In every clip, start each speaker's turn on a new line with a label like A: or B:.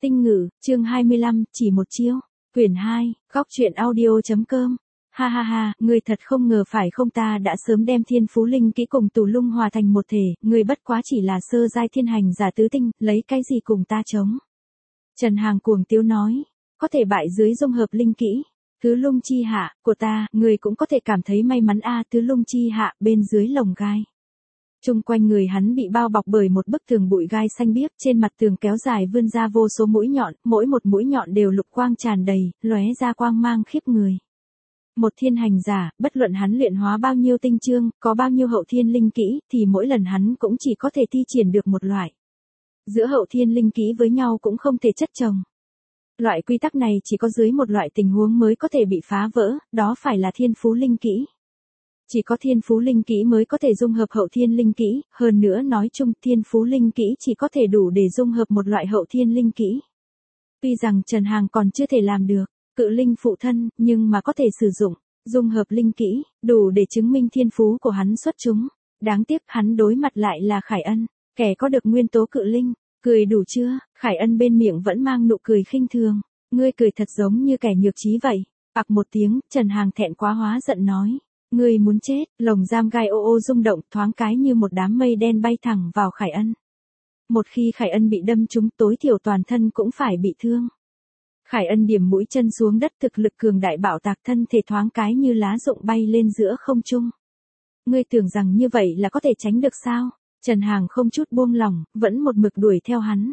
A: Tinh ngữ, chương 25, chỉ một chiêu. Quyển 2, góc truyện audio.com. Ha ha ha, ngươi thật không ngờ phải không, ta đã sớm đem thiên phú linh kỹ cùng tù lung hòa thành một thể, ngươi bất quá chỉ là sơ giai thiên hành giả tứ tinh, lấy cái gì cùng ta chống. Trần Hàng cuồng tiếu nói, có thể bại dưới dung hợp linh kỹ. Tứ lung chi hạ, của ta, ngươi cũng có thể cảm thấy may mắn a. Tứ lung chi hạ, bên dưới lồng gai. Trung quanh người hắn bị bao bọc bởi một bức tường bụi gai xanh biếc, trên mặt tường kéo dài vươn ra vô số mũi nhọn, mỗi một mũi nhọn đều lục quang tràn đầy, lóe ra quang mang khiếp người. Một thiên hành giả, bất luận hắn luyện hóa bao nhiêu tinh chương, có bao nhiêu hậu thiên linh kỹ, thì mỗi lần hắn cũng chỉ có thể thi triển được một loại. Giữa hậu thiên linh kỹ với nhau cũng không thể chất chồng. Loại quy tắc này chỉ có dưới một loại tình huống mới có thể bị phá vỡ, đó phải là thiên phú linh kỹ. Chỉ có thiên phú linh kỹ mới có thể dung hợp hậu thiên linh kỹ, hơn nữa nói chung thiên phú linh kỹ chỉ có thể đủ để dung hợp một loại hậu thiên linh kỹ. Tuy rằng Trần Hàng còn chưa thể làm được cự linh phụ thân, nhưng mà có thể sử dụng dung hợp linh kỹ, đủ để chứng minh thiên phú của hắn xuất chúng. Đáng tiếc hắn đối mặt lại là Khải Ân, kẻ có được nguyên tố cự linh. Cười đủ chưa? Khải Ân bên miệng vẫn mang nụ cười khinh thường. Ngươi cười thật giống như kẻ nhược trí vậy. Ặc một tiếng, Trần Hàng thẹn quá hóa giận nói. Ngươi muốn chết. Lồng giam gai ô ô rung động, thoáng cái như một đám mây đen bay thẳng vào Khải Ân. Một khi Khải Ân bị đâm trúng, tối thiểu toàn thân cũng phải bị thương. Khải Ân điểm mũi chân xuống đất, thực lực cường đại bạo tạc, thân thể thoáng cái như lá rụng bay lên giữa không trung. Ngươi tưởng rằng như vậy là có thể tránh được sao? Trần Hàng không chút buông lỏng, vẫn một mực đuổi theo hắn.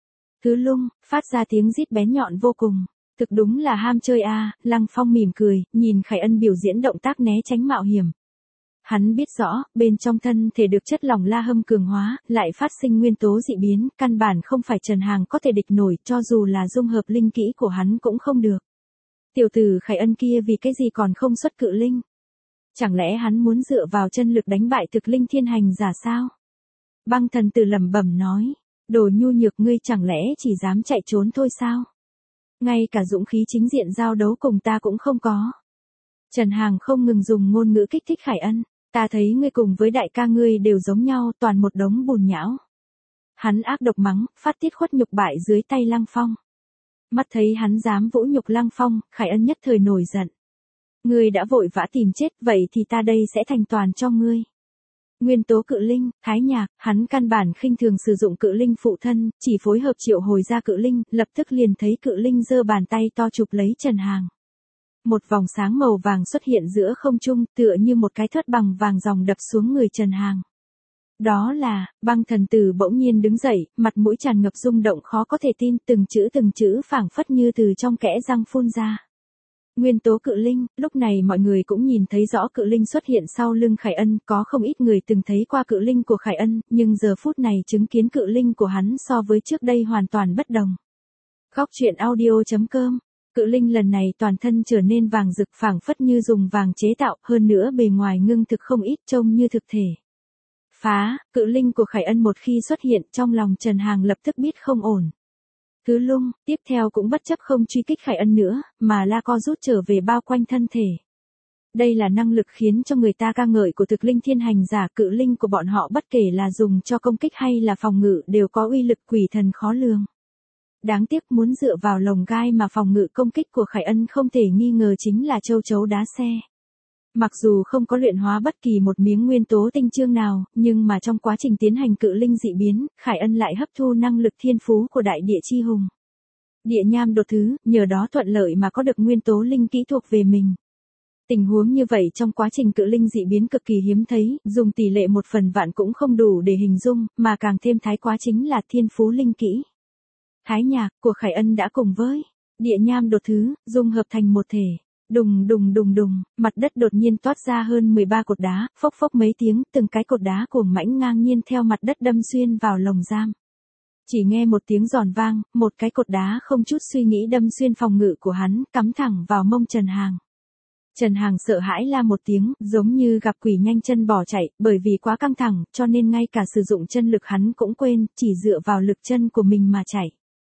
A: Tứ lung, phát ra tiếng rít bén nhọn vô cùng. Thực đúng là ham chơi a. Lăng Phong mỉm cười, nhìn Khải Ân biểu diễn động tác né tránh mạo hiểm. Hắn biết rõ, bên trong thân thể được chất lỏng la hâm cường hóa, lại phát sinh nguyên tố dị biến, căn bản không phải Trần Hàng có thể địch nổi, cho dù là dung hợp linh kỹ của hắn cũng không được. Tiểu tử Khải Ân kia vì cái gì còn không xuất cự linh? Chẳng lẽ hắn muốn dựa vào chân lực đánh bại thực linh thiên hành giả sao? Băng thần tử lẩm bẩm nói, đồ nhu nhược, ngươi chẳng lẽ chỉ dám chạy trốn thôi sao? Ngay cả dũng khí chính diện giao đấu cùng ta cũng không có. Trần Hàng không ngừng dùng ngôn ngữ kích thích Khải Ân, ta thấy ngươi cùng với đại ca ngươi đều giống nhau, toàn một đống bùn nhão. Hắn ác độc mắng, phát tiết khuất nhục bại dưới tay Lăng Phong. Mắt thấy hắn dám vũ nhục Lăng Phong, Khải Ân nhất thời nổi giận. Ngươi đã vội vã tìm chết, vậy thì ta đây sẽ thành toàn cho ngươi. Nguyên tố cự linh, Thái Nhạc, hắn căn bản khinh thường sử dụng cự linh phụ thân, chỉ phối hợp triệu hồi ra cự linh, lập tức liền thấy cự linh giơ bàn tay to chụp lấy Trần Hàng. Một vòng sáng màu vàng xuất hiện giữa không trung, tựa như một cái thớt bằng vàng ròng đập xuống người Trần Hàng. Đó là, băng thần tử bỗng nhiên đứng dậy, mặt mũi tràn ngập rung động khó có thể tin, từng chữ phảng phất như từ trong kẽ răng phun ra. Nguyên tố cự linh, lúc này mọi người cũng nhìn thấy rõ cự linh xuất hiện sau lưng Khải Ân, có không ít người từng thấy qua cự linh của Khải Ân, nhưng giờ phút này chứng kiến cự linh của hắn so với trước đây hoàn toàn bất đồng. Góc truyện audio.com. Cự linh lần này toàn thân trở nên vàng rực phảng phất như dùng vàng chế tạo, hơn nữa bề ngoài ngưng thực không ít, trông như thực thể. Phá, cự linh của Khải Ân một khi xuất hiện, trong lòng Trần Hàng lập tức biết không ổn. Tứ lung, tiếp theo cũng bất chấp không truy kích Khải Ân nữa, mà la co rút trở về bao quanh thân thể. Đây là năng lực khiến cho người ta ca ngợi của thực linh thiên hành giả, cự linh của bọn họ bất kể là dùng cho công kích hay là phòng ngự đều có uy lực quỷ thần khó lường. Đáng tiếc muốn dựa vào lồng gai mà phòng ngự công kích của Khải Ân không thể nghi ngờ chính là châu chấu đá xe. Mặc dù không có luyện hóa bất kỳ một miếng nguyên tố tinh chương nào, nhưng mà trong quá trình tiến hành cự linh dị biến, Khải Ân lại hấp thu năng lực thiên phú của đại địa chi hùng. Địa nham đột thứ, nhờ đó thuận lợi mà có được nguyên tố linh kỹ thuộc về mình. Tình huống như vậy trong quá trình cự linh dị biến cực kỳ hiếm thấy, dùng tỷ lệ 1/1000 cũng không đủ để hình dung, mà càng thêm thái quá chính là thiên phú linh kỹ. Thái Nhạc của Khải Ân đã cùng với địa nham đột thứ, dung hợp thành một thể. Đùng đùng đùng đùng, mặt đất đột nhiên toát ra hơn 13 cột đá, phốc phốc mấy tiếng, từng cái cột đá cuồng mãnh ngang nhiên theo mặt đất đâm xuyên vào lồng giam. Chỉ nghe một tiếng giòn vang, một cái cột đá không chút suy nghĩ đâm xuyên phòng ngự của hắn, cắm thẳng vào mông Trần Hàng. Trần Hàng sợ hãi la một tiếng, giống như gặp quỷ nhanh chân bỏ chạy, bởi vì quá căng thẳng, cho nên ngay cả sử dụng chân lực hắn cũng quên, chỉ dựa vào lực chân của mình mà chạy.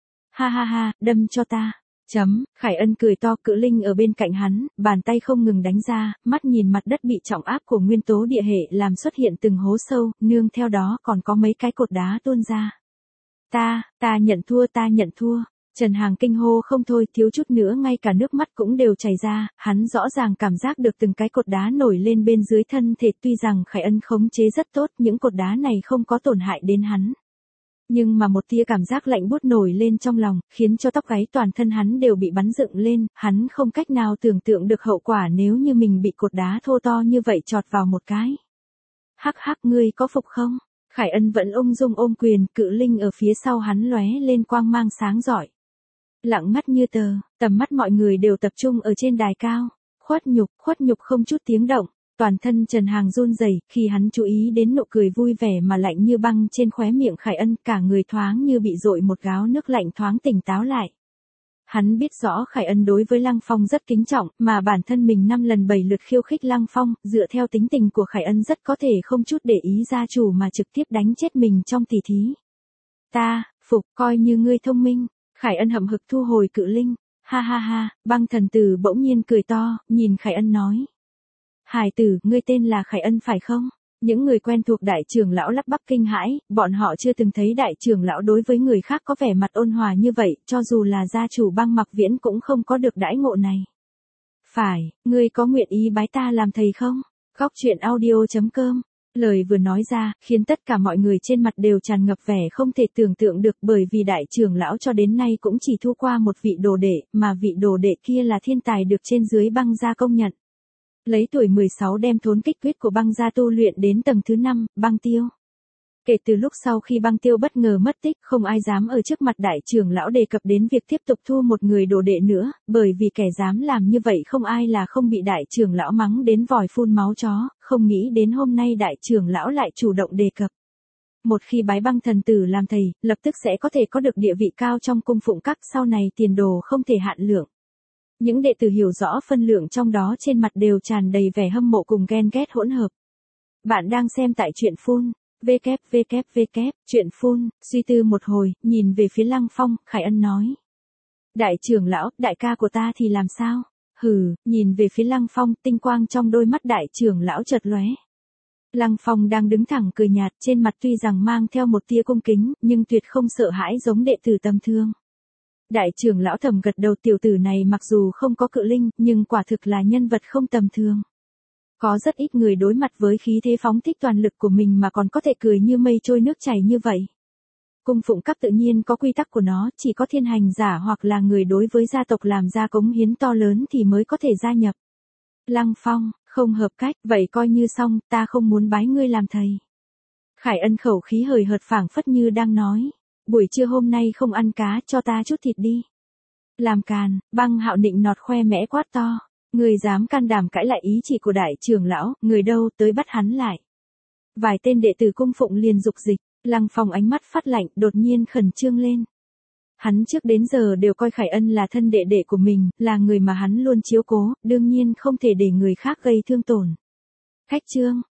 A: Ha ha ha, đâm cho ta. Khải Ân cười to, cự linh ở bên cạnh hắn, bàn tay không ngừng đánh ra, mắt nhìn mặt đất bị trọng áp của nguyên tố địa hệ làm xuất hiện từng hố sâu, nương theo đó còn có mấy cái cột đá tuôn ra. Ta nhận thua. Trần Hàng kinh hô không thôi, thiếu chút nữa ngay cả nước mắt cũng đều chảy ra, hắn rõ ràng cảm giác được từng cái cột đá nổi lên bên dưới thân thể, tuy rằng Khải Ân khống chế rất tốt, những cột đá này không có tổn hại đến hắn. Nhưng mà một tia cảm giác lạnh buốt nổi lên trong lòng, khiến cho tóc gáy toàn thân hắn đều bị bắn dựng lên, hắn không cách nào tưởng tượng được hậu quả nếu như mình bị cột đá thô to như vậy chọt vào một cái. Hắc hắc, ngươi có phục không? Khải Ân vẫn ung dung ôm quyền, cự linh ở phía sau hắn lóe lên quang mang sáng rọi. Lặng mắt như tờ, tầm mắt mọi người đều tập trung ở trên đài cao. Khuất nhục không chút tiếng động, toàn thân Trần Hàng run rẩy khi hắn chú ý đến nụ cười vui vẻ mà lạnh như băng trên khóe miệng Khải Ân, cả người thoáng như bị dội một gáo nước lạnh thoáng tỉnh táo lại. Hắn biết rõ Khải Ân đối với Lăng Phong rất kính trọng, mà bản thân mình 5 lần 7 lượt khiêu khích Lăng Phong, dựa theo tính tình của Khải Ân rất có thể không chút để ý gia chủ mà trực tiếp đánh chết mình trong tỷ thí. Ta, phục, coi như ngươi thông minh. Khải Ân hậm hực thu hồi cự linh. Ha ha ha, băng thần tử bỗng nhiên cười to, nhìn Khải Ân nói. Hải tử, ngươi tên là Khải Ân phải không? Những người quen thuộc đại trưởng lão lắp bắp kinh hãi, bọn họ chưa từng thấy đại trưởng lão đối với người khác có vẻ mặt ôn hòa như vậy, cho dù là gia chủ Băng Mặc Viễn cũng không có được đãi ngộ này. Phải, ngươi có nguyện ý bái ta làm thầy không? Góc truyện audio.com. Lời vừa nói ra, khiến tất cả mọi người trên mặt đều tràn ngập vẻ không thể tưởng tượng được, bởi vì đại trưởng lão cho đến nay cũng chỉ thu qua một vị đồ đệ, mà vị đồ đệ kia là thiên tài được trên dưới Băng gia công nhận. Lấy tuổi 16 đem thốn kích quyết của Băng gia tu luyện đến tầng thứ 5, Băng Tiêu. Kể từ lúc sau khi Băng Tiêu bất ngờ mất tích, không ai dám ở trước mặt đại trưởng lão đề cập đến việc tiếp tục thu một người đồ đệ nữa, bởi vì kẻ dám làm như vậy không ai là không bị đại trưởng lão mắng đến vòi phun máu chó, không nghĩ đến hôm nay đại trưởng lão lại chủ động đề cập. Một khi bái Băng thần tử làm thầy, lập tức sẽ có thể có được địa vị cao trong cung phụng các, sau này tiền đồ không thể hạn lượng. Những đệ tử hiểu rõ phân lượng trong đó trên mặt đều tràn đầy vẻ hâm mộ cùng ghen ghét hỗn hợp. Bạn đang xem tại truyện phun. Truyện phun, suy tư một hồi, nhìn về phía Lăng Phong, Khải Ân nói. Đại trưởng lão, đại ca của ta thì làm sao? Hừ, nhìn về phía Lăng Phong, tinh quang trong đôi mắt đại trưởng lão chợt lóe. Lăng Phong đang đứng thẳng cười nhạt, trên mặt tuy rằng mang theo một tia cung kính, nhưng tuyệt không sợ hãi giống đệ tử tầm thường. Đại trưởng lão thầm gật đầu, tiểu tử này mặc dù không có cự linh, nhưng quả thực là nhân vật không tầm thường. Có rất ít người đối mặt với khí thế phóng thích toàn lực của mình mà còn có thể cười như mây trôi nước chảy như vậy. Cung phụng các tự nhiên có quy tắc của nó, chỉ có thiên hành giả hoặc là người đối với gia tộc làm ra cống hiến to lớn thì mới có thể gia nhập. Lăng Phong, không hợp cách, vậy coi như xong, ta không muốn bái ngươi làm thầy. Khải Ân khẩu khí hời hợt phảng phất như đang nói, buổi trưa hôm nay không ăn cá, cho ta chút thịt đi. Làm càn, Băng Hạo nịnh nọt khoe mẽ quát to. Người dám can đảm cãi lại ý chỉ của đại trưởng lão, người đâu, tới bắt hắn lại. Vài tên đệ tử cung phụng liền dục dịch, Lăng Phong ánh mắt phát lạnh, đột nhiên khẩn trương lên. Hắn trước đến giờ đều coi Khải Ân là thân đệ đệ của mình, là người mà hắn luôn chiếu cố, đương nhiên không thể để người khác gây thương tổn. Khách trương,